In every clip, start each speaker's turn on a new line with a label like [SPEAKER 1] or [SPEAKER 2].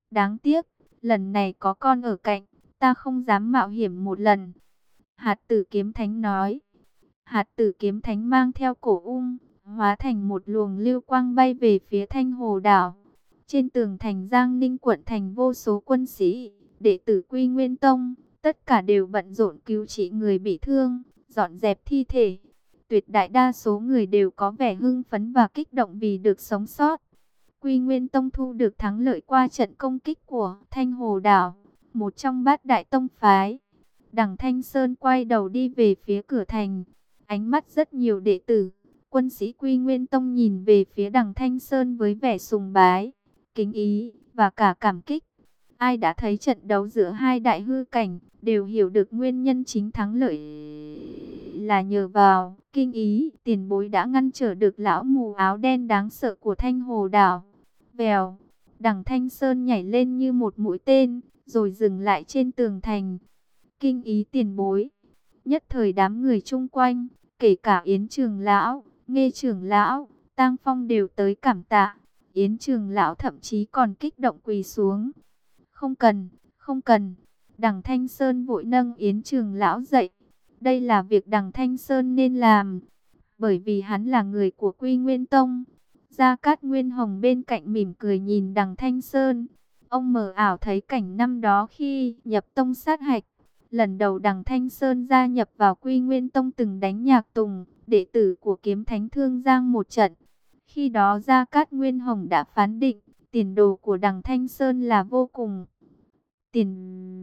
[SPEAKER 1] Đáng tiếc, lần này có con ở cạnh, ta không dám mạo hiểm một lần. Hạt tử kiếm thánh nói. Hạt tử kiếm thánh mang theo cổ hóa thành một luồng lưu quang bay về phía Thanh Hồ đảo. Trên tường thành Giang Ninh quận thành vô số quân sĩ, đệ tử Quy Nguyên Tông, tất cả đều bận rộn cứu trị người bị thương, dọn dẹp thi thể. Tuyệt đại đa số người đều có vẻ hưng phấn và kích động vì được sống sót. Quy Nguyên Tông thu được thắng lợi qua trận công kích của Thanh Hồ đảo, một trong bát đại tông phái. Đằng Thanh Sơn quay đầu đi về phía cửa thành, ánh mắt rất nhiều đệ tử, quân sĩ Quy Nguyên Tông nhìn về phía đằng Thanh Sơn với vẻ sùng bái, kính ý và cả cảm kích. Ai đã thấy trận đấu giữa hai đại hư cảnh đều hiểu được nguyên nhân chính thắng lợi là nhờ vào kinh ý tiền bối đã ngăn trở được lão mù áo đen đáng sợ của Thanh Hồ đảo. Vèo, đằng Thanh Sơn nhảy lên như một mũi tên, rồi dừng lại trên tường thành. Kinh ý tiền bối. Nhất thời đám người chung quanh, kể cả Yến Trường lão, Nghê Trường lão, Tang Phong đều tới cảm tạ. Yến Trường lão thậm chí còn kích động quỳ xuống. Không cần, không cần. Đằng Thanh Sơn vội nâng Yến Trường lão dậy. Đây là việc đằng Thanh Sơn nên làm, bởi vì hắn là người của Quy Nguyên Tông. Gia Cát Nguyên Hồng bên cạnh mỉm cười nhìn đằng Thanh Sơn. Ông mờ ảo thấy cảnh năm đó khi nhập tông sát hạch. Lần đầu đằng Thanh Sơn gia nhập vào Quy Nguyên Tông từng đánh Nhạc Tùng, đệ tử của Kiếm Thánh Thương Giang một trận. Khi đó Gia Cát Nguyên Hồng đã phán định, tiền đồ của đằng Thanh Sơn là vô cùng. Tiền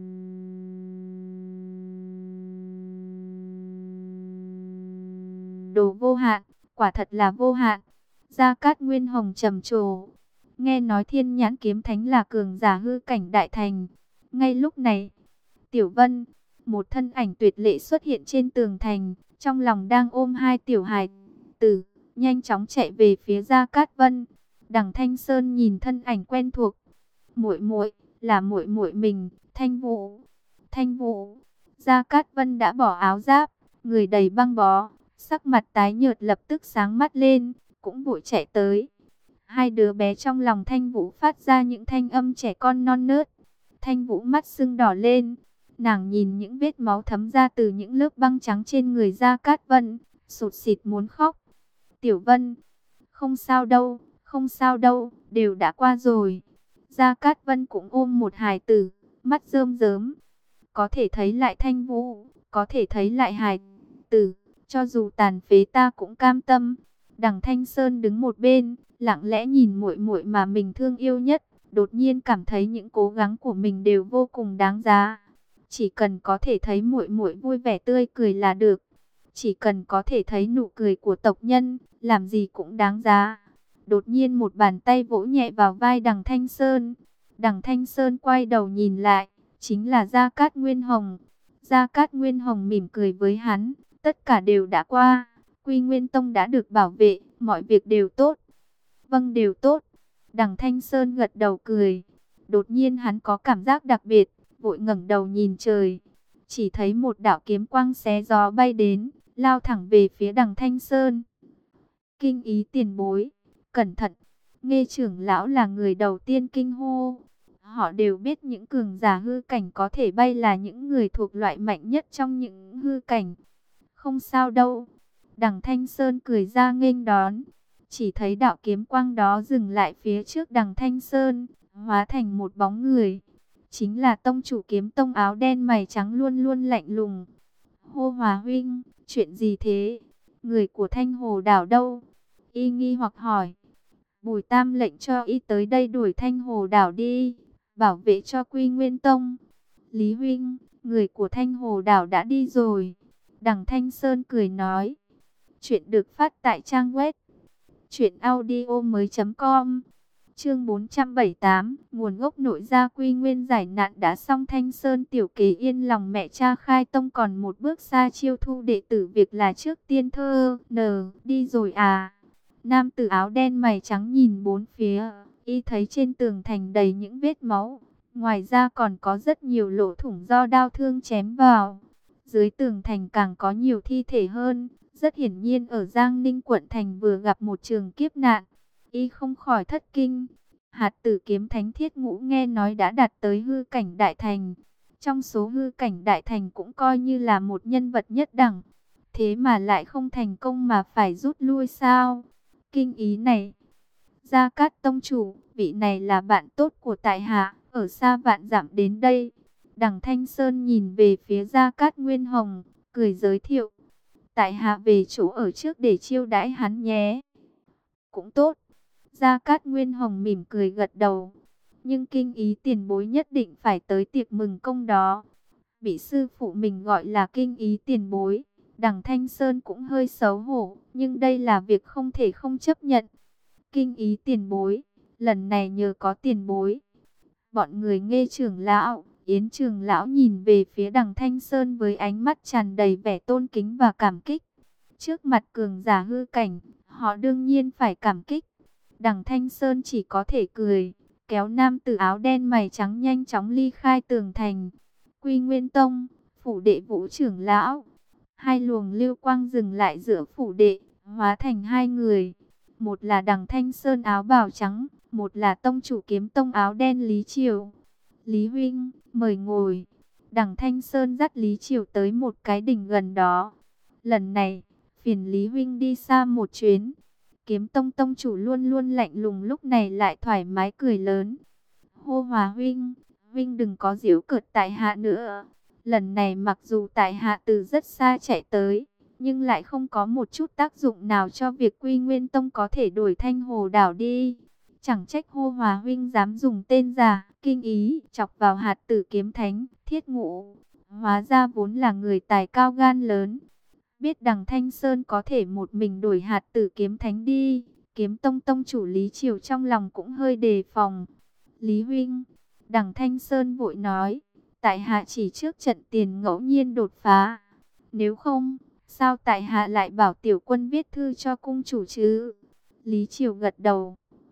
[SPEAKER 1] đồ vô hạn, quả thật là vô hạn. Gia Cát Nguyên Hồng trầm trồ. Nghe nói Thiên Nhãn Kiếm Thánh là cường giả hư cảnh đại thành. Ngay lúc này, Tiểu Vân, một thân ảnh tuyệt lệ xuất hiện trên tường thành, trong lòng đang ôm hai tiểu hài tử, nhanh chóng chạy về phía Gia Cát Vân. Đằng Thanh Sơn nhìn thân ảnh quen thuộc. Muội muội, là muội muội mình, Thanh Vũ. Thanh Vũ. Gia Cát Vân đã bỏ áo giáp, người đầy băng bó, sắc mặt tái nhợt lập tức sáng mắt lên, cũng vội chạy tới. Hai đứa bé trong lòng Thanh Vũ phát ra những thanh âm trẻ con non nớt. Thanh Vũ mắt sưng đỏ lên, nàng nhìn những vết máu thấm ra từ những lớp băng trắng trên người Gia Cát Vân, sụt sịt muốn khóc. Tiểu Vân, không sao đâu, không sao đâu, đều đã qua rồi. Gia Cát Vân cũng ôm một hài tử, mắt rơm rớm. Có thể thấy lại Thanh Vũ, có thể thấy lại hài tử, cho dù tàn phế ta cũng cam tâm. Đằng Thanh Sơn đứng một bên, lặng lẽ nhìn muội muội mà mình thương yêu nhất, đột nhiên cảm thấy những cố gắng của mình đều vô cùng đáng giá. Chỉ cần có thể thấy muội muội vui vẻ tươi cười là được. Chỉ cần có thể thấy nụ cười của tộc nhân, làm gì cũng đáng giá. Đột nhiên một bàn tay vỗ nhẹ vào vai đằng Thanh Sơn. Đằng Thanh Sơn quay đầu nhìn lại, chính là Gia Cát Nguyên Hồng. Gia Cát Nguyên Hồng mỉm cười với hắn, tất cả đều đã qua. Quy Nguyên Tông đã được bảo vệ, mọi việc đều tốt. Vâng, đều tốt. Đằng Thanh Sơn gật đầu cười. Đột nhiên hắn có cảm giác đặc biệt, vội ngẩng đầu nhìn trời. Chỉ thấy một đạo kiếm quang xé gió bay đến, lao thẳng về phía đằng Thanh Sơn. Kinh ý tiền bối, cẩn thận. Nghê trưởng lão là người đầu tiên kinh hô. Họ đều biết những cường giả hư cảnh có thể bay là những người thuộc loại mạnh nhất trong những hư cảnh. Không sao đâu. Đằng Thanh Sơn cười ra nghênh đón. Chỉ thấy đạo kiếm quang đó dừng lại phía trước đằng Thanh Sơn, hóa thành một bóng người. Chính là tông chủ Kiếm Tông áo đen mày trắng luôn luôn lạnh lùng. Hô Hòa huynh, chuyện gì thế? Người của Thanh Hồ đảo đâu? Y nghi hoặc hỏi. Bùi Tam lệnh cho y tới đây đuổi Thanh Hồ đảo đi, bảo vệ cho Quy Nguyên Tông. Lý huynh, người của Thanh Hồ đảo đã đi rồi. Đằng Thanh Sơn cười nói. Chuyện được phát tại trang web truyệnaudiomoi.com. Chương 478, nguồn gốc nội gia Quy Nguyên giải nạn đã xong. Thanh Sơn tiểu kế yên lòng mẹ cha khai tông, còn một bước xa chiêu thu đệ tử, việc là trước tiên thơ đi rồi à. Nam tử áo đen mày trắng nhìn bốn phía, y thấy trên tường thành đầy những vết máu, ngoài ra còn có rất nhiều lỗ thủng do đao thương chém vào. Dưới tường thành càng có nhiều thi thể hơn, rất hiển nhiên ở Giang Ninh quận thành vừa gặp một trường kiếp nạn. Y không khỏi thất kinh, Hạt tử kiếm thánh Thiết Ngũ nghe nói đã đạt tới hư cảnh đại thành. Trong số hư cảnh đại thành cũng coi như là một nhân vật nhất đẳng. Thế mà lại không thành công mà phải rút lui sao? Kinh ý này. Gia Cát tông chủ, vị này là bạn tốt của tại hạ, ở xa vạn dặm đến đây. Đằng Thanh Sơn nhìn về phía Gia Cát Nguyên Hồng, cười giới thiệu. Tại hạ về chỗ ở trước để chiêu đãi hắn nhé. Cũng tốt. Gia Cát Nguyên Hồng mỉm cười gật đầu. Nhưng kinh ý tiền bối nhất định phải tới tiệc mừng công đó. Bị sư phụ mình gọi là kinh ý tiền bối. Đằng Thanh Sơn cũng hơi xấu hổ, nhưng đây là việc không thể không chấp nhận. Kinh ý tiền bối, lần này nhờ có tiền bối. Bọn người Nghê trưởng lão, Yến trưởng lão nhìn về phía đằng Thanh Sơn với ánh mắt tràn đầy vẻ tôn kính và cảm kích. Trước mặt cường giả hư cảnh, họ đương nhiên phải cảm kích. Đằng Thanh Sơn chỉ có thể cười, kéo nam tử áo đen mày trắng nhanh chóng ly khai tường thành. Quy Nguyên Tông, phủ đệ Vũ trưởng lão. Hai luồng lưu quang dừng lại giữa phủ đệ, hóa thành hai người. Một là đằng Thanh Sơn áo bào trắng, một là tông chủ kiếm tông áo đen Lý Triều. Lý huynh, mời ngồi. Đằng Thanh Sơn dắt Lý Triều tới một cái đỉnh gần đó. Lần này, phiền Lý huynh đi xa một chuyến. Kiếm tông tông chủ luôn luôn lạnh lùng, lúc này lại thoải mái cười lớn. Hô Hòa huynh, huynh đừng có giễu cợt tại hạ nữa. Lần này mặc dù tại hạ từ rất xa chạy tới, nhưng lại không có một chút tác dụng nào cho việc Quy Nguyên Tông có thể đổi Thanh Hồ đảo đi. Chẳng trách Hô Hòa huynh dám dùng tên giả, kinh ý, chọc vào hạt tử kiếm thánh, Thiết Ngũ. Hóa ra vốn là người tài cao gan lớn. Biết đằng Thanh Sơn có thể một mình đổi hạt tử kiếm thánh đi, kiếm tông tông chủ Lý Triều trong lòng cũng hơi đề phòng. Lý huynh, đằng Thanh Sơn vội nói, tại hạ chỉ trước trận tiền ngẫu nhiên đột phá. Nếu không, sao tại hạ lại bảo tiểu quân viết thư cho cung chủ chứ? Lý Triều gật đầu.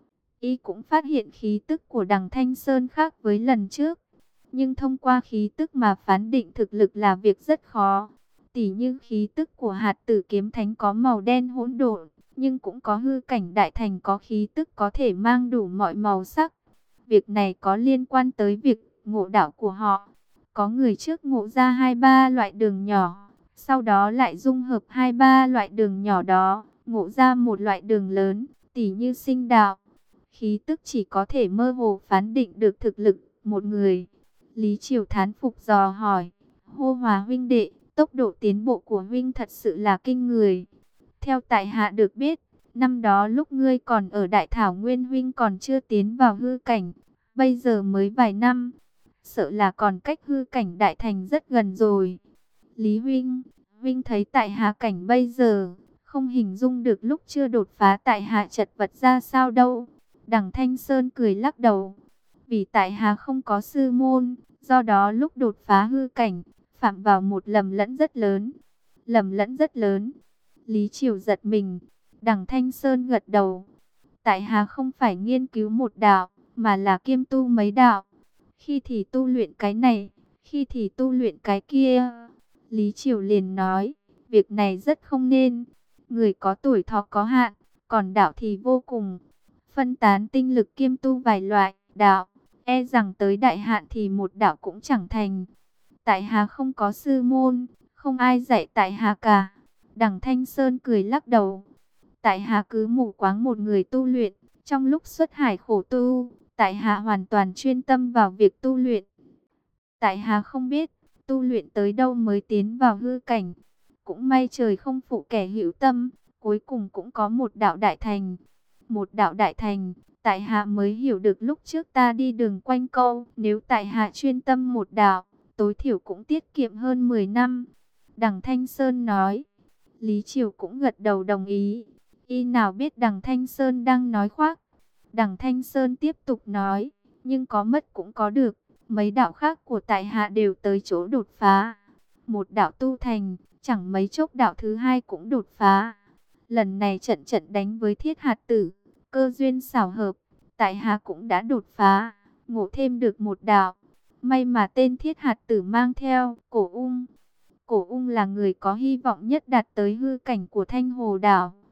[SPEAKER 1] Y cũng phát hiện khí tức của đằng Thanh Sơn khác với lần trước. Nhưng thông qua khí tức mà phán định thực lực là việc rất khó. Tỉ như khí tức của hạt tử kiếm thánh có màu đen hỗn độn, nhưng cũng có hư cảnh đại thành có khí tức có thể mang đủ mọi màu sắc. Việc này có liên quan tới việc ngộ đạo của họ. Có người trước ngộ ra 2-3 loại đường nhỏ, sau đó lại dung hợp 2-3 loại đường nhỏ đó, ngộ ra một loại đường lớn, tỉ như sinh đạo. Khí tức chỉ có thể mơ hồ phán định được thực lực một người. Lý Triều thán phục dò hỏi, Hô Hòa huynh đệ, tốc độ tiến bộ của huynh thật sự là kinh người. Theo tại hạ được biết, năm đó lúc ngươi còn ở Đại Thảo Nguyên huynh còn chưa tiến vào hư cảnh, bây giờ mới vài năm, sợ là còn cách hư cảnh đại thành rất gần rồi. Lý huynh, huynh thấy tại hạ cảnh bây giờ, không hình dung được lúc chưa đột phá tại hạ chật vật ra sao đâu. Đằng Thanh Sơn cười lắc đầu, vì tại hạ không có sư môn, do đó lúc đột phá hư cảnh, phạm vào một lầm lẫn rất lớn. Lầm lẫn rất lớn. Lý Triều giật mình. Đằng Thanh Sơn gật đầu. Tại hạ không phải nghiên cứu một đạo, mà là kiêm tu mấy đạo. Khi thì tu luyện cái này, khi thì tu luyện cái kia. Lý Triều liền nói, việc này rất không nên. Người có tuổi thọ có hạn, còn đạo thì vô cùng. Phân tán tinh lực kiêm tu vài loại đạo, e rằng tới đại hạn thì một đạo cũng chẳng thành. Tại hạ không có sư môn, không ai dạy tại hạ cả. Đằng Thanh Sơn cười lắc đầu. Tại hạ cứ mù quáng một người tu luyện, trong lúc xuất hải khổ tu, tại hạ hoàn toàn chuyên tâm vào việc tu luyện. Tại hạ không biết, tu luyện tới đâu mới tiến vào hư cảnh. Cũng may trời không phụ kẻ hữu tâm, cuối cùng cũng có một đạo đại thành. Một đạo đại thành, tại hạ mới hiểu được lúc trước ta đi đường quanh câu, nếu tại hạ chuyên tâm một đạo, tối thiểu cũng tiết kiệm hơn 10 năm. Đằng Thanh Sơn nói. Lý Triều cũng gật đầu đồng ý. Y nào biết đằng Thanh Sơn đang nói khoác. Đằng Thanh Sơn tiếp tục nói, nhưng có mất cũng có được. Mấy đạo khác của tại hạ đều tới chỗ đột phá. Một đạo tu thành, chẳng mấy chốc đạo thứ hai cũng đột phá. Lần này trận trận đánh với Thiết Hạt Tử, cơ duyên xảo hợp, tại hạ cũng đã đột phá, ngộ thêm được một đạo. May mà tên Thiết Hạt Tử mang theo Cổ Ung. Cổ Ung là người có hy vọng nhất đạt tới hư cảnh của Thanh Hồ đảo.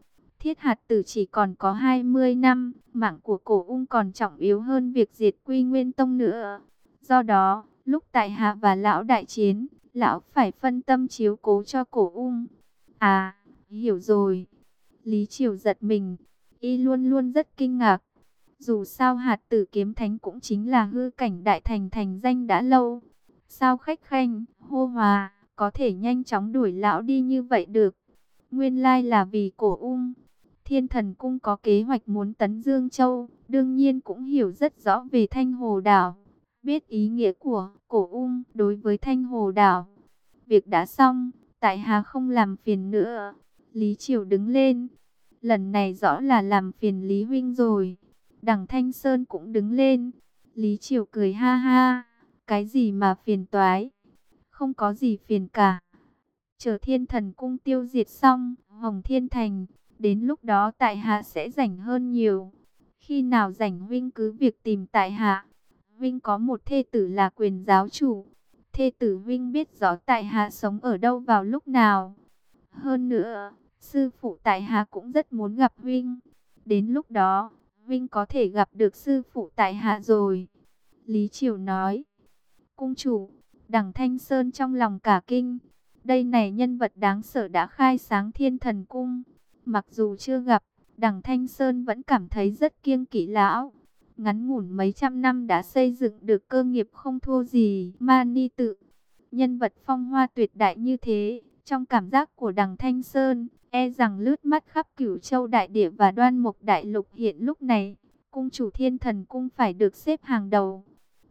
[SPEAKER 1] Thiết hạt tử chỉ còn có 20 năm, mạng của cổ ung còn trọng yếu hơn việc diệt Quy Nguyên Tông nữa. Do đó, lúc tại hạ và lão đại chiến, lão phải phân tâm chiếu cố cho cổ ung. À, hiểu rồi. Lý Triều giật mình, y luôn luôn rất kinh ngạc. Dù sao hạt tử kiếm thánh cũng chính là hư cảnh đại thành thành danh đã lâu. Sao khách khanh, hô hòa, có thể nhanh chóng đuổi lão đi như vậy được? Nguyên lai là vì cổ ung. Thiên Thần Cung có kế hoạch muốn tấn Dương Châu, đương nhiên cũng hiểu rất rõ về Thanh Hồ Đảo. Biết ý nghĩa của cổ ung đối với Thanh Hồ Đảo. Việc đã xong, tại hạ không làm phiền nữa. Lý Triều đứng lên. Lần này rõ là làm phiền Lý Huynh rồi. Đằng Thanh Sơn cũng đứng lên. Lý Triều cười ha ha. Cái gì mà phiền toái? Không có gì phiền cả. Chờ Thiên Thần Cung tiêu diệt xong, Hồng Thiên Thành, đến lúc đó tại hạ sẽ rảnh hơn nhiều. Khi nào rảnh huynh cứ việc tìm tại hạ. Huynh có một thê tử là quyền giáo chủ. Thê tử huynh biết rõ tại hạ sống ở đâu vào lúc nào. Hơn nữa, sư phụ tại hạ cũng rất muốn gặp huynh. Đến lúc đó, huynh có thể gặp được sư phụ tại hạ rồi. Lý Triều nói. Cung chủ, đằng Thanh Sơn trong lòng cả kinh. Đây này nhân vật đáng sợ đã khai sáng Thiên Thần Cung. Mặc dù chưa gặp, đằng Thanh Sơn vẫn cảm thấy rất kiêng kỵ lão. Ngắn ngủn mấy trăm năm đã xây dựng được cơ nghiệp không thua gì Mani Tự. Nhân vật phong hoa tuyệt đại như thế, trong cảm giác của đằng Thanh Sơn, e rằng lướt mắt khắp Cửu Châu đại địa và Đoan Mục đại lục hiện lúc này, cung chủ Thiên Thần Cung phải được xếp hàng đầu.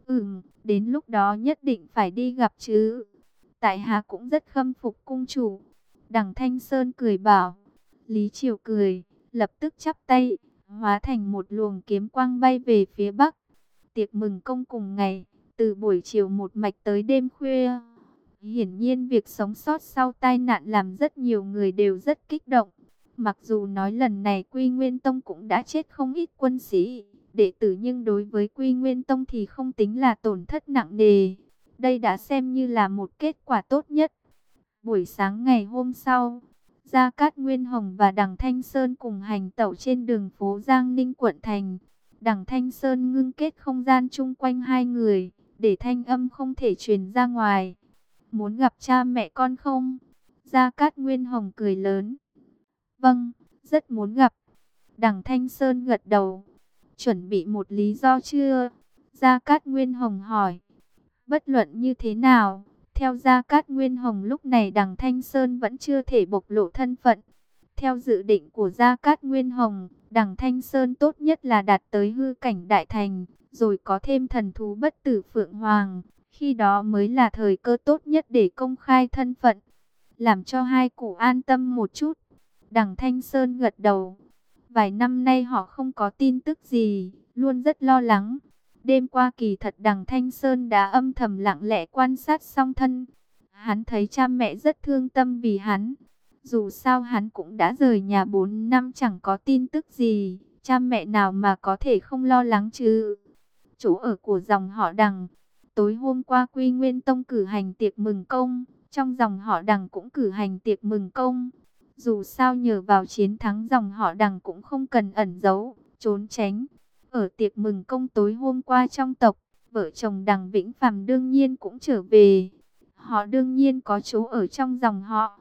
[SPEAKER 1] Đến lúc đó nhất định phải đi gặp chứ. Tại hạ cũng rất khâm phục cung chủ. Đằng Thanh Sơn cười bảo. Lý Triều cười, lập tức chắp tay, hóa thành một luồng kiếm quang bay về phía bắc. Tiệc mừng công cùng ngày, từ buổi chiều một mạch tới đêm khuya. Hiển nhiên việc sống sót sau tai nạn làm rất nhiều người đều rất kích động. Mặc dù nói lần này Quy Nguyên Tông cũng đã chết không ít quân sĩ, đệ tử, nhưng đối với Quy Nguyên Tông thì không tính là tổn thất nặng nề. Đây đã xem như là một kết quả tốt nhất. Buổi sáng ngày hôm sau, Gia Cát Nguyên Hồng và Đằng Thanh Sơn cùng hành tẩu trên đường phố Giang Ninh quận thành. Đằng Thanh Sơn ngưng kết không gian chung quanh hai người, để thanh âm không thể truyền ra ngoài. Muốn gặp cha mẹ con không? Gia Cát Nguyên Hồng cười lớn. Vâng, rất muốn gặp. Đằng Thanh Sơn gật đầu. Chuẩn bị một lý do chưa? Gia Cát Nguyên Hồng hỏi. Bất luận như thế nào, theo Gia Cát Nguyên Hồng lúc này đằng Thanh Sơn vẫn chưa thể bộc lộ thân phận. Theo dự định của Gia Cát Nguyên Hồng, đằng Thanh Sơn tốt nhất là đạt tới hư cảnh đại thành, rồi có thêm thần thú bất tử Phượng Hoàng. Khi đó mới là thời cơ tốt nhất để công khai thân phận, làm cho hai cụ an tâm một chút. Đằng Thanh Sơn gật đầu. Vài năm nay họ không có tin tức gì, luôn rất lo lắng. Đêm qua kỳ thật đằng Thanh Sơn đã âm thầm lặng lẽ quan sát song thân. Hắn thấy cha mẹ rất thương tâm vì hắn. Dù sao hắn cũng đã rời nhà 4 năm chẳng có tin tức gì. Cha mẹ nào mà có thể không lo lắng chứ. Chỗ ở của dòng họ đằng. Tối hôm qua Quy Nguyên Tông cử hành tiệc mừng công. Trong dòng họ đằng cũng cử hành tiệc mừng công. Dù sao nhờ vào chiến thắng dòng họ đằng cũng không cần ẩn giấu, trốn tránh. Ở tiệc mừng công tối hôm qua trong tộc, vợ chồng đằng Vĩnh Phàm đương nhiên cũng trở về. Họ đương nhiên có chỗ ở trong dòng họ.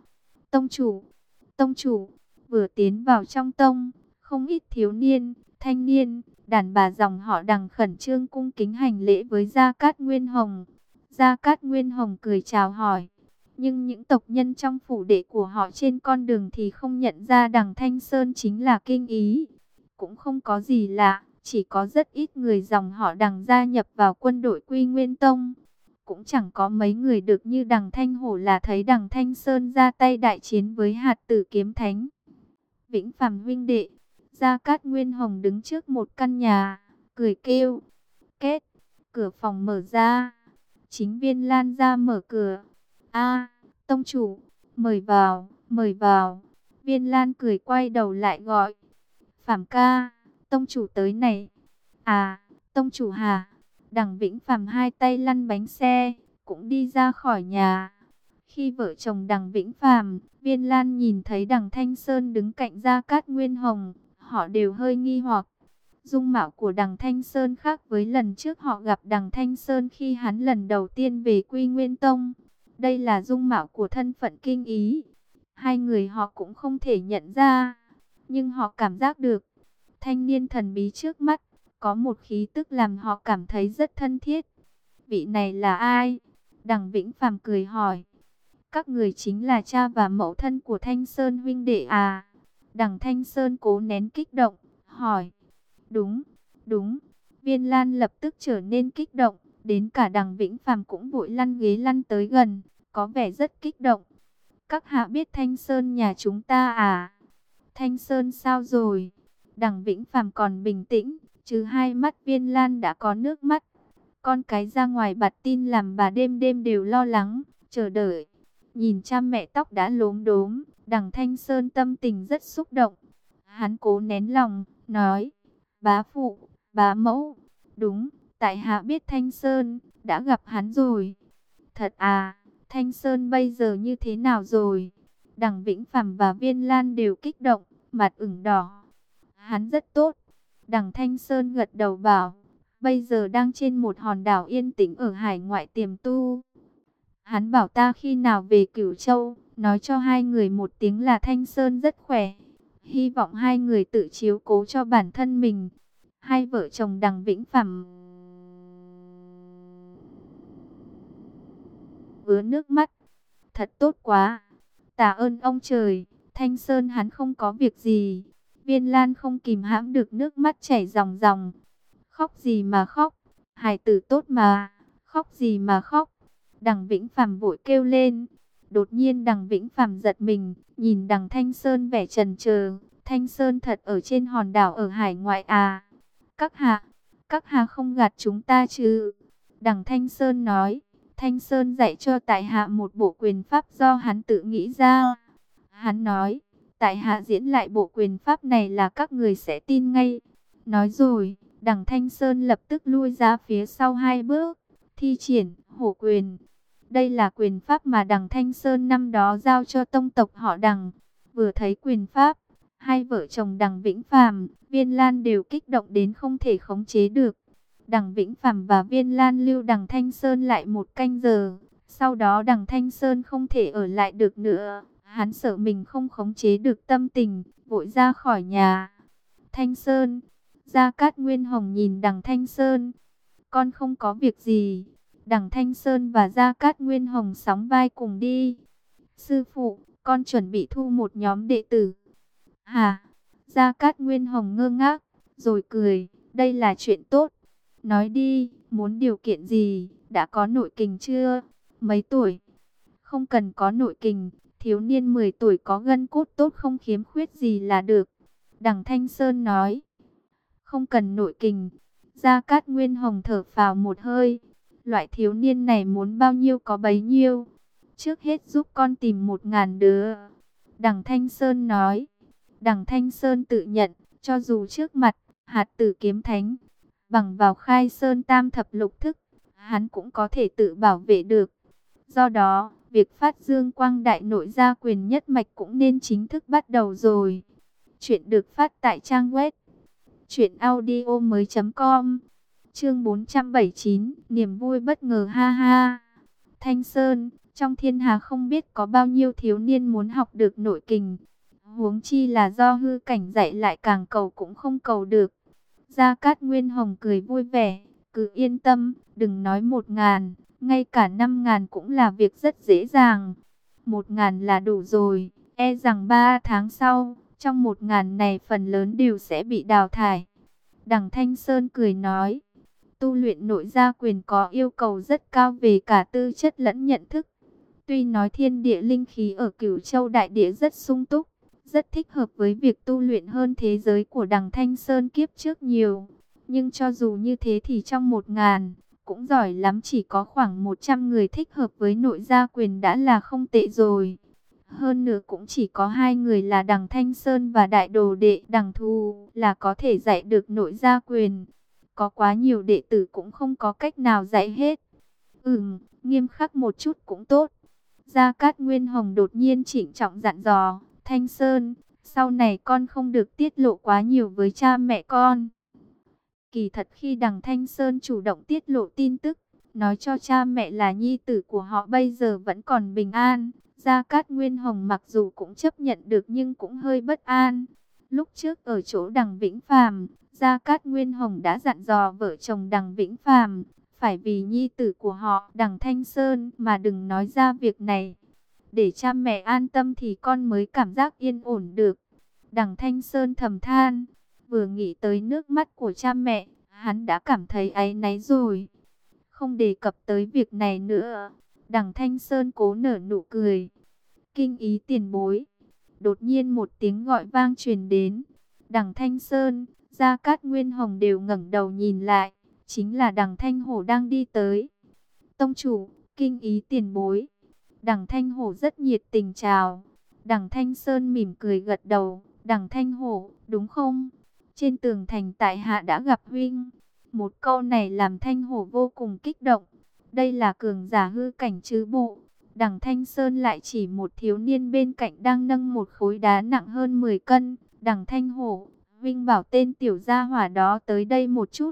[SPEAKER 1] Tông chủ, vừa tiến vào trong tông, không ít thiếu niên, thanh niên, đàn bà dòng họ đằng khẩn trương cung kính hành lễ với Gia Cát Nguyên Hồng. Gia Cát Nguyên Hồng cười chào hỏi. Nhưng những tộc nhân trong phủ đệ của họ trên con đường thì không nhận ra đằng Thanh Sơn chính là Kinh Ý. Cũng không có gì lạ, chỉ có rất ít người dòng họ đằng gia nhập vào quân đội Quy Nguyên Tông. Cũng chẳng có mấy người được như đằng Thanh Hổ là thấy đằng Thanh Sơn ra tay đại chiến với hạt tử kiếm thánh. Vĩnh Phàm huynh đệ, Gia Cát Nguyên Hồng đứng trước một căn nhà, cười kêu. Két, cửa phòng mở ra. Chính Viên Lan ra mở cửa. A, tông chủ, mời vào, mời vào. Viên Lan cười quay đầu lại gọi. Phàm ca, tông chủ tới này. À, tông chủ hả? Đằng Vĩnh Phàm hai tay lăn bánh xe, cũng đi ra khỏi nhà. Khi vợ chồng Đằng Vĩnh Phàm, Viên Lan nhìn thấy Đằng Thanh Sơn đứng cạnh Gia Cát Nguyên Hồng, họ đều hơi nghi hoặc. Dung mạo của Đằng Thanh Sơn khác với lần trước họ gặp Đằng Thanh Sơn khi hắn lần đầu tiên về Quy Nguyên Tông. Đây là dung mạo của thân phận kinh ý. Hai người họ cũng không thể nhận ra, nhưng họ cảm giác được. Thanh niên thần bí trước mắt, có một khí tức làm họ cảm thấy rất thân thiết. Vị này là ai? Đằng Vĩnh Phàm cười hỏi. Các người chính là cha và mẫu thân của Thanh Sơn huynh đệ à? Đằng Thanh Sơn cố nén kích động, hỏi. Đúng, đúng. Viên Lan lập tức trở nên kích động, đến cả Đằng Vĩnh Phàm cũng vội lăn ghế lăn tới gần, có vẻ rất kích động. Các hạ biết Thanh Sơn nhà chúng ta à? Thanh Sơn sao rồi? Đằng Vĩnh Phàm còn bình tĩnh, chứ hai mắt Viên Lan đã có nước mắt. Con cái ra ngoài bặt tin làm bà đêm đêm đều lo lắng, chờ đợi. Nhìn cha mẹ tóc đã lốm đốm, Đằng Thanh Sơn tâm tình rất xúc động. Hắn cố nén lòng, nói, bá phụ, bá mẫu, đúng, tại hạ biết Thanh Sơn, đã gặp hắn rồi. Thật à, Thanh Sơn bây giờ như thế nào rồi? Đằng Vĩnh Phàm và Viên Lan đều kích động, mặt ửng đỏ. Hắn rất tốt. Đằng Thanh Sơn gật đầu bảo, bây giờ đang trên một hòn đảo yên tĩnh ở hải ngoại tiềm tu. Hắn bảo ta khi nào về Cửu Châu, nói cho hai người một tiếng là Thanh Sơn rất khỏe. Hy vọng hai người tự chiếu cố cho bản thân mình. Hai vợ chồng Đằng Vĩnh Phàm ứa nước mắt. Thật tốt quá. Tạ ơn ông trời, Thanh Sơn hắn không có việc gì. Viên Lan không kìm hãm được nước mắt chảy ròng ròng. Khóc gì mà khóc, hài tử tốt mà, khóc gì mà khóc. Đằng Vĩnh Phàm vội kêu lên. Đột nhiên Đằng Vĩnh Phàm giật mình, nhìn Đằng Thanh Sơn vẻ chần chờ. Thanh Sơn thật ở trên hòn đảo ở hải ngoại à? Các hạ không gạt chúng ta chứ? Đằng Thanh Sơn nói. Thanh Sơn dạy cho tại hạ một bộ quyền pháp do hắn tự nghĩ ra. Hắn nói, tại hạ diễn lại bộ quyền pháp này là các người sẽ tin ngay. Nói rồi, Đằng Thanh Sơn lập tức lui ra phía sau hai bước, thi triển hổ quyền. Đây là quyền pháp mà Đằng Thanh Sơn năm đó giao cho tông tộc họ Đằng. Vừa thấy quyền pháp, hai vợ chồng Đằng Vĩnh Phàm, Viên Lan đều kích động đến không thể khống chế được. Đằng Vĩnh Phàm và Viên Lan lưu Đằng Thanh Sơn lại một canh giờ. Sau đó Đằng Thanh Sơn không thể ở lại được nữa. Hắn sợ mình không khống chế được tâm tình, vội ra khỏi nhà. Thanh Sơn, Gia Cát Nguyên Hồng nhìn Đằng Thanh Sơn. Con không có việc gì. Đằng Thanh Sơn và Gia Cát Nguyên Hồng sóng vai cùng đi. Sư phụ, con chuẩn bị thu một nhóm đệ tử. Hả? Gia Cát Nguyên Hồng ngơ ngác, rồi cười. Đây là chuyện tốt. Nói đi, muốn điều kiện gì? Đã có nội kình chưa? Mấy tuổi? Không cần có nội kình. Thiếu niên 10 tuổi có gân cốt tốt không khiếm khuyết gì là được. Đằng Thanh Sơn nói. Không cần nội kình. Gia Cát Nguyên Hồng thở phào một hơi. Loại thiếu niên này muốn bao nhiêu có bấy nhiêu. Trước hết giúp con tìm 1000 đứa. Đằng Thanh Sơn nói. Đằng Thanh Sơn tự nhận, cho dù trước mặt, hạt tử kiếm thánh, bằng vào khai sơn tam thập lục thức, hắn cũng có thể tự bảo vệ được. Do đó, việc phát dương quang đại nội gia quyền nhất mạch cũng nên chính thức bắt đầu rồi. Chuyện được phát tại trang web truyệnaudiomoi.com. Chương 479, niềm vui bất ngờ ha ha. Thanh Sơn, trong thiên hà không biết có bao nhiêu thiếu niên muốn học được nội kình. Huống chi là do hư cảnh dạy lại càng cầu cũng không cầu được. Gia Cát Nguyên Hồng cười vui vẻ, cứ yên tâm, đừng nói 1000, ngay cả 5000 cũng là việc rất dễ dàng. 1000 là đủ rồi, e rằng 3 tháng sau, trong 1000 này phần lớn đều sẽ bị đào thải. Đằng Thanh Sơn cười nói, tu luyện nội gia quyền có yêu cầu rất cao về cả tư chất lẫn nhận thức. Tuy nói thiên địa linh khí ở Cửu Châu đại địa rất sung túc, rất thích hợp với việc tu luyện hơn thế giới của Đằng Thanh Sơn kiếp trước nhiều. Nhưng cho dù như thế thì trong 1000, cũng giỏi lắm chỉ có khoảng 100 người thích hợp với nội gia quyền đã là không tệ rồi. Hơn nữa cũng chỉ có 2 người là Đằng Thanh Sơn và đại đồ đệ Đằng Thu là có thể dạy được nội gia quyền. Có quá nhiều đệ tử cũng không có cách nào dạy hết. Nghiêm khắc một chút cũng tốt. Gia Cát Nguyên Hồng đột nhiên trịnh trọng dặn dò, Thanh Sơn, sau này con không được tiết lộ quá nhiều với cha mẹ con. Kỳ thật khi đằng Thanh Sơn chủ động tiết lộ tin tức, nói cho cha mẹ là nhi tử của họ bây giờ vẫn còn bình an, Gia Cát Nguyên Hồng mặc dù cũng chấp nhận được nhưng cũng hơi bất an. Lúc trước ở chỗ đằng Vĩnh Phàm, Gia Cát Nguyên Hồng đã dặn dò vợ chồng đằng Vĩnh Phàm phải vì nhi tử của họ đằng Thanh Sơn mà đừng nói ra việc này. Để cha mẹ an tâm thì con mới cảm giác yên ổn được. Đằng Thanh Sơn thầm than, vừa nghĩ tới nước mắt của cha mẹ, hắn đã cảm thấy áy náy rồi. Không đề cập tới việc này nữa, đằng Thanh Sơn cố nở nụ cười. Kinh ý tiền bối. Đột nhiên một tiếng gọi vang truyền đến. Đằng Thanh Sơn, Gia Cát Nguyên Hồng đều ngẩng đầu nhìn lại. Chính là đằng Thanh Hổ đang đi tới. Tông chủ, kinh ý tiền bối. Đằng Thanh Hổ rất nhiệt tình chào. Đằng Thanh Sơn mỉm cười gật đầu. Đằng Thanh Hổ, đúng không? Trên tường thành tại hạ đã gặp huynh. Một câu này làm Thanh Hổ vô cùng kích động. Đây là cường giả hư cảnh chứ bộ. Đằng Thanh Sơn lại chỉ một thiếu niên bên cạnh đang nâng một khối đá nặng hơn 10 cân. Đằng Thanh Hổ, huynh bảo tên tiểu gia hỏa đó tới đây một chút.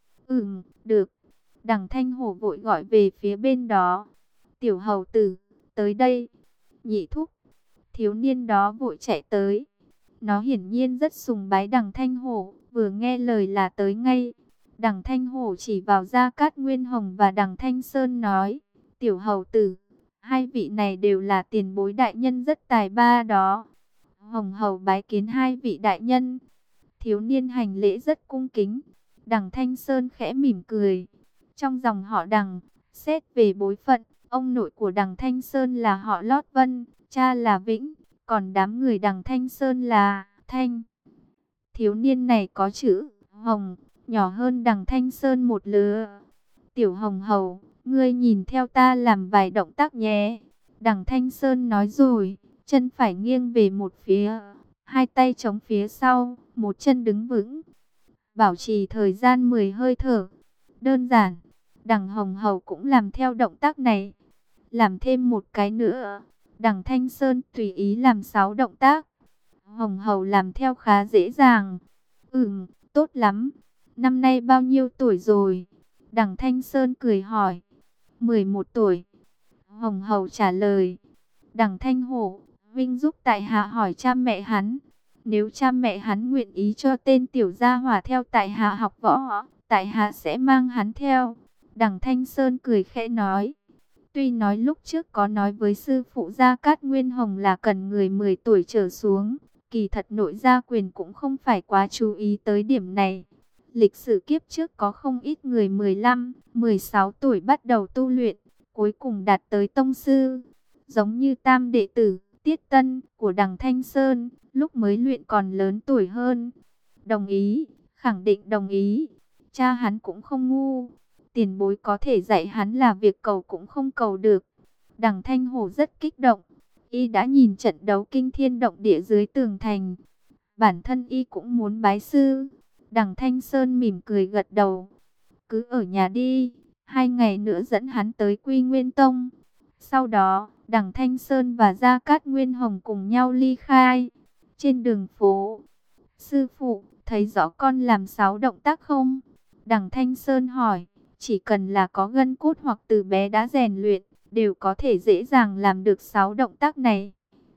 [SPEAKER 1] Được. Đằng Thanh Hổ vội gọi về phía bên đó. Tiểu hầu tử, tới đây. Nhị thúc. Thiếu niên đó vội chạy tới. Nó hiển nhiên rất sùng bái đằng Thanh Hổ, vừa nghe lời là tới ngay. Đằng Thanh Hổ chỉ vào Gia Cát Nguyên Hồng và đằng Thanh Sơn nói, tiểu hầu tử, hai vị này đều là tiền bối đại nhân rất tài ba đó. Hồng hầu bái kiến hai vị đại nhân. Thiếu niên hành lễ rất cung kính. Đằng Thanh Sơn khẽ mỉm cười. Trong dòng họ đằng, xét về bối phận, ông nội của đằng Thanh Sơn là họ Lót Vân, cha là Vĩnh, còn đám người đằng Thanh Sơn là Thanh. Thiếu niên này có chữ Hồng, nhỏ hơn đằng Thanh Sơn một lứa. Tiểu Hồng hầu, ngươi nhìn theo ta làm vài động tác nhé. Đằng Thanh Sơn nói rồi, chân phải nghiêng về một phía, hai tay chống phía sau, một chân đứng vững. Bảo trì thời gian 10 hơi thở. Đơn giản, đằng Hồng hầu cũng làm theo động tác này. Làm thêm một cái nữa. Đằng Thanh Sơn tùy ý làm 6 động tác. Hồng hầu làm theo khá dễ dàng. Tốt lắm. Năm nay bao nhiêu tuổi rồi? Đằng Thanh Sơn cười hỏi. 11 tuổi. Hồng hầu trả lời. Đằng Thanh Hổ, Vinh giúp tại hạ hỏi cha mẹ hắn. Nếu cha mẹ hắn nguyện ý cho tên tiểu gia hỏa theo tại hạ học võ, tại hạ sẽ mang hắn theo. Đằng Thanh Sơn cười khẽ nói. Tuy nói lúc trước có nói với sư phụ Gia Cát Nguyên Hồng là cần người 10 tuổi trở xuống, kỳ thật nội gia quyền cũng không phải quá chú ý tới điểm này. Lịch sử kiếp trước có không ít người 15, 16 tuổi bắt đầu tu luyện, cuối cùng đạt tới tông sư. Giống như tam đệ tử, Tiết Tân của đằng Thanh Sơn, lúc mới luyện còn lớn tuổi hơn. Đồng ý, khẳng định đồng ý. Cha hắn cũng không ngu. Tiền bối có thể dạy hắn là việc cầu cũng không cầu được. Đằng Thanh Hổ rất kích động. Y đã nhìn trận đấu kinh thiên động địa dưới tường thành. Bản thân Y cũng muốn bái sư. Đằng Thanh Sơn mỉm cười gật đầu. Cứ ở nhà đi. 2 ngày nữa dẫn hắn tới Quy Nguyên Tông. Sau đó, đằng Thanh Sơn và Gia Cát Nguyên Hồng cùng nhau ly khai. Trên đường phố. Sư phụ, thấy rõ con làm 6 động tác không? Đằng Thanh Sơn hỏi. Chỉ cần là có gân cốt hoặc từ bé đã rèn luyện, đều có thể dễ dàng làm được 6 động tác này.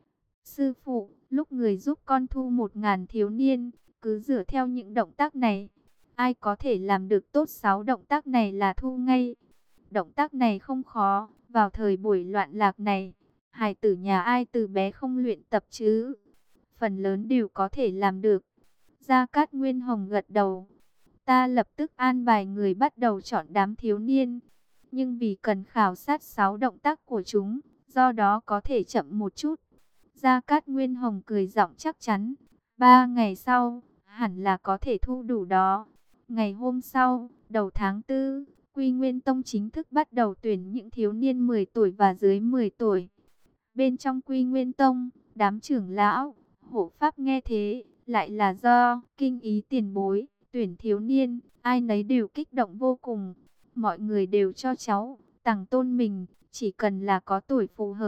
[SPEAKER 1] Sư phụ, lúc người giúp con thu 1000 thiếu niên, cứ dựa theo những động tác này. Ai có thể làm được tốt 6 động tác này là thu ngay. Động tác này không khó, vào thời buổi loạn lạc này, hài tử nhà ai từ bé không luyện tập chứ? Phần lớn đều có thể làm được. Gia Cát Nguyên Hồng gật đầu. Ta lập tức an bài người bắt đầu chọn đám thiếu niên. Nhưng vì cần khảo sát 6 động tác của chúng, do đó có thể chậm một chút. Gia Cát Nguyên Hồng cười giọng chắc chắn. 3 ngày sau, hẳn là có thể thu đủ đó. Ngày hôm sau, đầu tháng 4, Quy Nguyên Tông chính thức bắt đầu tuyển những thiếu niên 10 tuổi và dưới 10 tuổi. Bên trong Quy Nguyên Tông, đám trưởng lão, hộ pháp nghe thế, lại là do kinh ý tiền bối. Tuyển thiếu niên, ai nấy đều kích động vô cùng. Mọi người đều cho cháu, tặng tôn mình, chỉ cần là có tuổi phù hợp,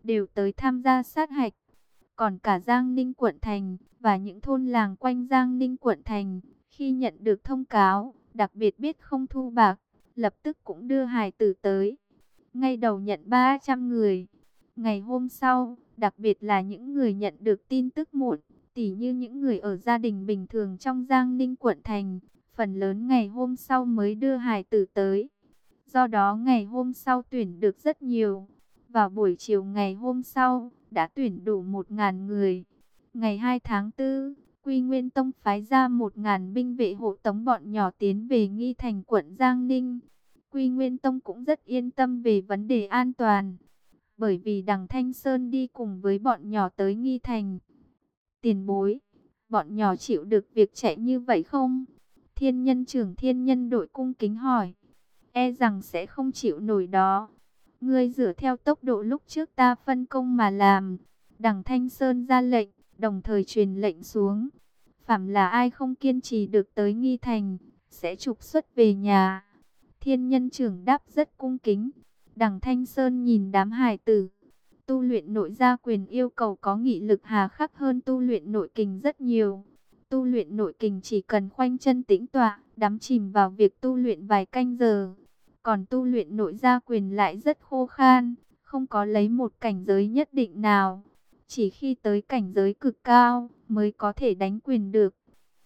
[SPEAKER 1] đều tới tham gia sát hạch. Còn cả Giang Ninh quận thành và những thôn làng quanh Giang Ninh quận thành, khi nhận được thông cáo, đặc biệt biết không thu bạc, lập tức cũng đưa hài tử tới. Ngay đầu nhận 300 người. Ngày hôm sau, đặc biệt là những người nhận được tin tức muộn, tỉ như những người ở gia đình bình thường trong Giang Ninh quận thành, phần lớn ngày hôm sau mới đưa hài tử tới. Do đó ngày hôm sau tuyển được rất nhiều. Vào buổi chiều ngày hôm sau, đã tuyển đủ 1.000 người. Ngày 2 tháng 4, Quy Nguyên Tông phái ra 1.000 binh vệ hộ tống bọn nhỏ tiến về Nghi Thành quận Giang Ninh. Quy Nguyên Tông cũng rất yên tâm về vấn đề an toàn, bởi vì Đằng Thanh Sơn đi cùng với bọn nhỏ tới Nghi Thành. Tiền bối, bọn nhỏ chịu được việc chạy như vậy không? Thiên nhân trưởng thiên nhân đội cung kính hỏi. E rằng sẽ không chịu nổi đó. Ngươi dựa theo tốc độ lúc trước ta phân công mà làm. Đằng Thanh Sơn ra lệnh, đồng thời truyền lệnh xuống. Phàm là ai không kiên trì được tới Nghi Thành, sẽ trục xuất về nhà. Thiên nhân trưởng đáp rất cung kính. Đằng Thanh Sơn nhìn đám hài tử. Tu luyện nội gia quyền yêu cầu có nghị lực hà khắc hơn tu luyện nội kình rất nhiều. Tu luyện nội kình chỉ cần khoanh chân tĩnh tọa, đắm chìm vào việc tu luyện vài canh giờ. Còn tu luyện nội gia quyền lại rất khô khan, không có lấy một cảnh giới nhất định nào. Chỉ khi tới cảnh giới cực cao mới có thể đánh quyền được.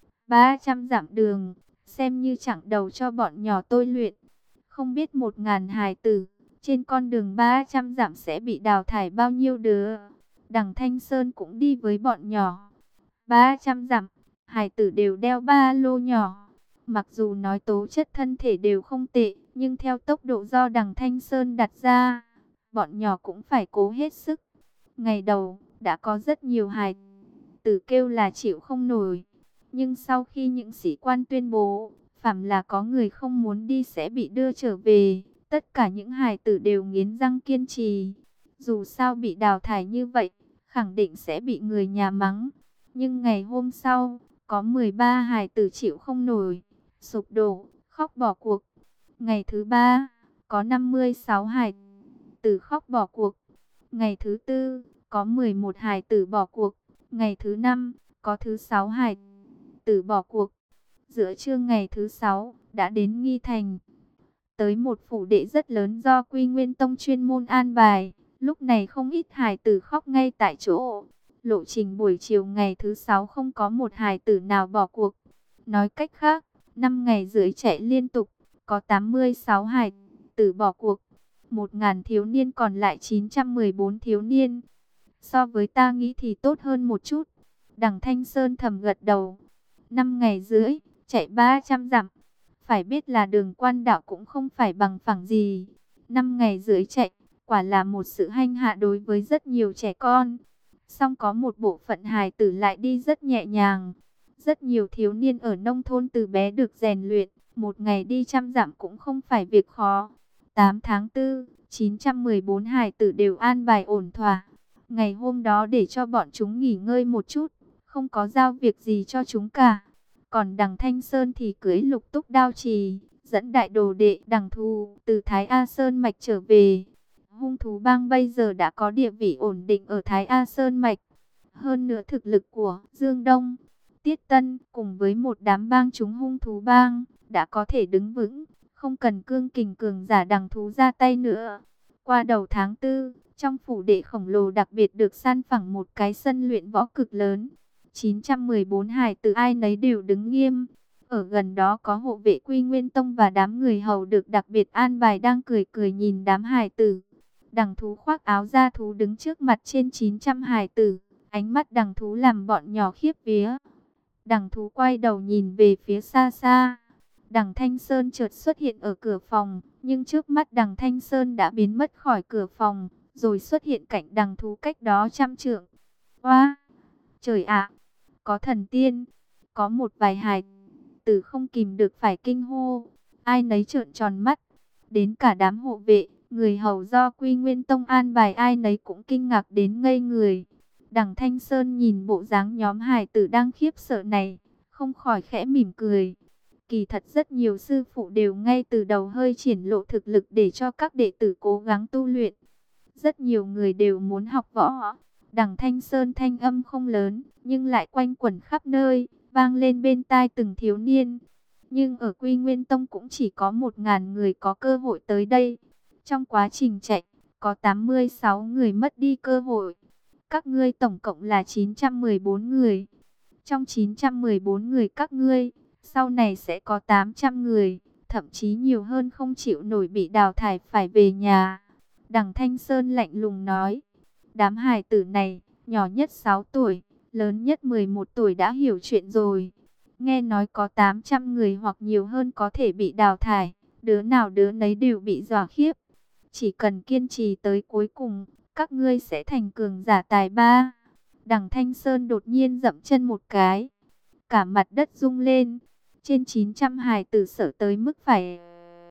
[SPEAKER 1] 300 dặm đường, xem như chặng đầu cho bọn nhỏ tôi luyện. Không biết 1.000 hài tử, trên con đường 300 dặm sẽ bị đào thải bao nhiêu đứa. Đằng Thanh Sơn cũng đi với bọn nhỏ. 300 dặm, hài tử đều đeo ba lô nhỏ. Mặc dù nói tố chất thân thể đều không tệ, nhưng theo tốc độ do Đằng Thanh Sơn đặt ra, bọn nhỏ cũng phải cố hết sức. Ngày đầu, đã có rất nhiều hài tử kêu là chịu không nổi. Nhưng sau khi những sĩ quan tuyên bố, phàm là có người không muốn đi sẽ bị đưa trở về, tất cả những hài tử đều nghiến răng kiên trì. Dù sao bị đào thải như vậy, khẳng định sẽ bị người nhà mắng. Nhưng ngày hôm sau, có 13 hài tử chịu không nổi, sụp đổ, khóc bỏ cuộc. Ngày thứ 3, có 56 hài tử khóc bỏ cuộc. Ngày thứ 4, có 11 hài tử bỏ cuộc. Ngày thứ 5, có thứ 6 hài tử bỏ cuộc. Giữa trưa ngày thứ 6, đã đến Nghi Thành. Tới một phủ đệ rất lớn do Quy Nguyên Tông chuyên môn an bài. Lúc này không ít hài tử khóc ngay tại chỗ. Lộ trình buổi chiều ngày thứ 6 không có một hài tử nào bỏ cuộc. Nói cách khác, 5 ngày rưỡi chạy liên tục, có 86 hài tử bỏ cuộc. 1.000 thiếu niên còn lại 914 thiếu niên. So với ta nghĩ thì tốt hơn một chút. Đằng Thanh Sơn thầm gật đầu. 5 ngày rưỡi, chạy 300 dặm. Phải biết là đường quan đạo cũng không phải bằng phẳng gì. 5 ngày rưỡi chạy, quả là một sự hanh hạ đối với rất nhiều trẻ con. Song có một bộ phận hài tử lại đi rất nhẹ nhàng. Rất nhiều thiếu niên ở nông thôn từ bé được rèn luyện, một ngày đi 100 dặm cũng không phải việc khó. 8 tháng 4, 914 hài tử đều an bài ổn thỏa. Ngày hôm đó để cho bọn chúng nghỉ ngơi một chút, không có giao việc gì cho chúng cả. Còn Đằng Thanh Sơn thì cưỡi Lục Túc Đao Trì, dẫn đại đồ đệ Đằng Thù từ Thái A Sơn Mạch trở về. Hung thú bang bây giờ đã có địa vị ổn định ở Thái A Sơn Mạch. Hơn nữa thực lực của Dương Đông, Tiết Tân cùng với một đám bang chúng hung thú bang đã có thể đứng vững, không cần cương kình cường giả Đằng Thú ra tay nữa. Qua đầu tháng 4, trong phủ đệ khổng lồ đặc biệt được san phẳng một cái sân luyện võ cực lớn. 914 hài tử ai nấy đều đứng nghiêm. Ở gần đó có hộ vệ Quy Nguyên Tông và đám người hầu được đặc biệt an bài đang cười cười nhìn đám hài tử. Đằng Thú khoác áo da thú đứng trước mặt trên 900 hài tử. Ánh mắt Đằng Thú làm bọn nhỏ khiếp vía. Đằng Thú quay đầu nhìn về phía xa xa. Đằng Thanh Sơn chợt xuất hiện ở cửa phòng, nhưng trước mắt Đằng Thanh Sơn đã biến mất khỏi cửa phòng, rồi xuất hiện cạnh Đằng Thú cách đó 100 trượng. Oa, trời ạ, có thần tiên! Có một vài hài tử không kìm được phải kinh hô, ai nấy trợn tròn mắt, đến cả đám hộ vệ, người hầu do Quy Nguyên Tông an bài ai nấy cũng kinh ngạc đến ngây người. Đằng Thanh Sơn nhìn bộ dáng nhóm hài tử đang khiếp sợ này, không khỏi khẽ mỉm cười. Kỳ thật rất nhiều sư phụ đều ngay từ đầu hơi triển lộ thực lực để cho các đệ tử cố gắng tu luyện. Rất nhiều người đều muốn học võ. Đằng Thanh Sơn thanh âm không lớn, nhưng lại quanh quẩn khắp nơi, vang lên bên tai từng thiếu niên. Nhưng ở Quy Nguyên Tông cũng chỉ có 1.000 người có cơ hội tới đây. Trong quá trình chạy, có 86 người mất đi cơ hội. Các ngươi tổng cộng là 914 người. Trong 914 người các ngươi, sau này sẽ có 800 người, thậm chí nhiều hơn không chịu nổi bị đào thải phải về nhà. Đằng Thanh Sơn lạnh lùng nói, đám hài tử này, nhỏ nhất 6 tuổi, lớn nhất 11 tuổi đã hiểu chuyện rồi. Nghe nói có 800 người hoặc nhiều hơn có thể bị đào thải, đứa nào đứa nấy đều bị dọa khiếp. Chỉ cần kiên trì tới cuối cùng, các ngươi sẽ thành cường giả tài ba. Đằng Thanh Sơn đột nhiên dậm chân một cái, cả mặt đất rung lên. Trên 900 hài tử sợ tới mức phải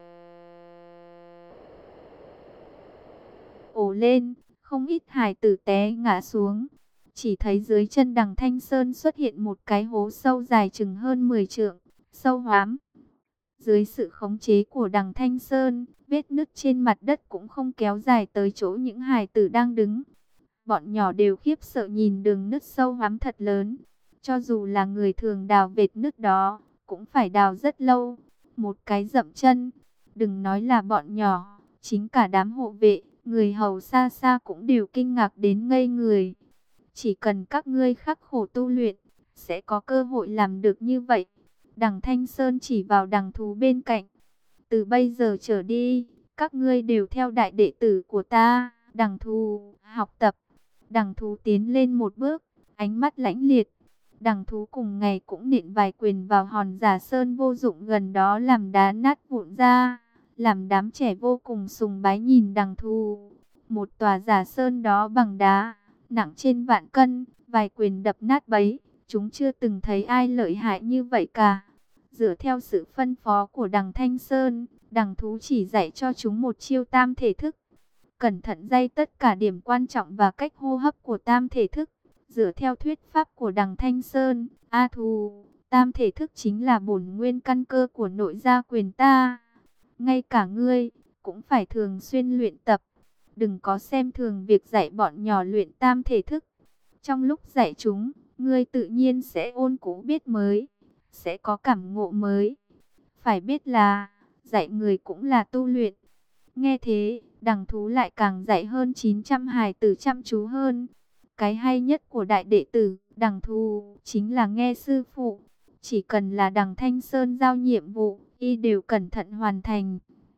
[SPEAKER 1] ồ lên, không ít hài tử té ngã xuống. Chỉ thấy dưới chân đằng Thanh Sơn xuất hiện một cái hố sâu dài chừng hơn 10 trượng, sâu hoắm. Dưới sự khống chế của đằng Thanh Sơn, vết nứt trên mặt đất cũng không kéo dài tới chỗ những hài tử đang đứng. Bọn nhỏ đều khiếp sợ nhìn đường nứt sâu hoắm thật lớn. Cho dù là người thường đào vệt nứt đó, cũng phải đào rất lâu. Một cái dậm chân, đừng nói là bọn nhỏ, chính cả đám hộ vệ, người hầu xa xa cũng đều kinh ngạc đến ngây người. Chỉ cần các ngươi khắc khổ tu luyện, sẽ có cơ hội làm được như vậy. Đằng Thanh Sơn chỉ vào đằng thú bên cạnh. Từ bây giờ trở đi, các ngươi đều theo đại đệ tử của ta, đằng thú, học tập. Đằng thú tiến lên một bước, ánh mắt lãnh liệt. Đằng thú cùng ngày cũng nện vài quyền vào hòn giả sơn vô dụng gần đó làm đá nát vụn ra. Làm đám trẻ vô cùng sùng bái nhìn đằng thú. Một tòa giả sơn đó bằng đá, nặng trên vạn cân, vài quyền đập nát bấy. Chúng chưa từng thấy ai lợi hại như vậy cả. Dựa theo sự phân phó của đằng Thanh Sơn, đằng thú chỉ dạy cho chúng một chiêu tam thể thức. Cẩn thận dây tất cả điểm quan trọng và cách hô hấp của tam thể thức. Dựa theo thuyết pháp của đằng Thanh Sơn, A Thù, tam thể thức chính là bổn nguyên căn cơ của nội gia quyền ta. Ngay cả ngươi, cũng phải thường xuyên luyện tập. Đừng có xem thường việc dạy bọn nhỏ luyện tam thể thức. Trong lúc dạy chúng, ngươi tự nhiên sẽ ôn cũ biết mới, sẽ có cảm ngộ mới. Phải biết là, dạy người cũng là tu luyện. Nghe thế, đằng thú lại càng dạy hơn 900 hài tử chăm chú hơn. Cái hay nhất của đại đệ tử, đằng thú, chính là nghe sư phụ. Chỉ cần là đằng Thanh Sơn giao nhiệm vụ, y đều cẩn thận hoàn thành.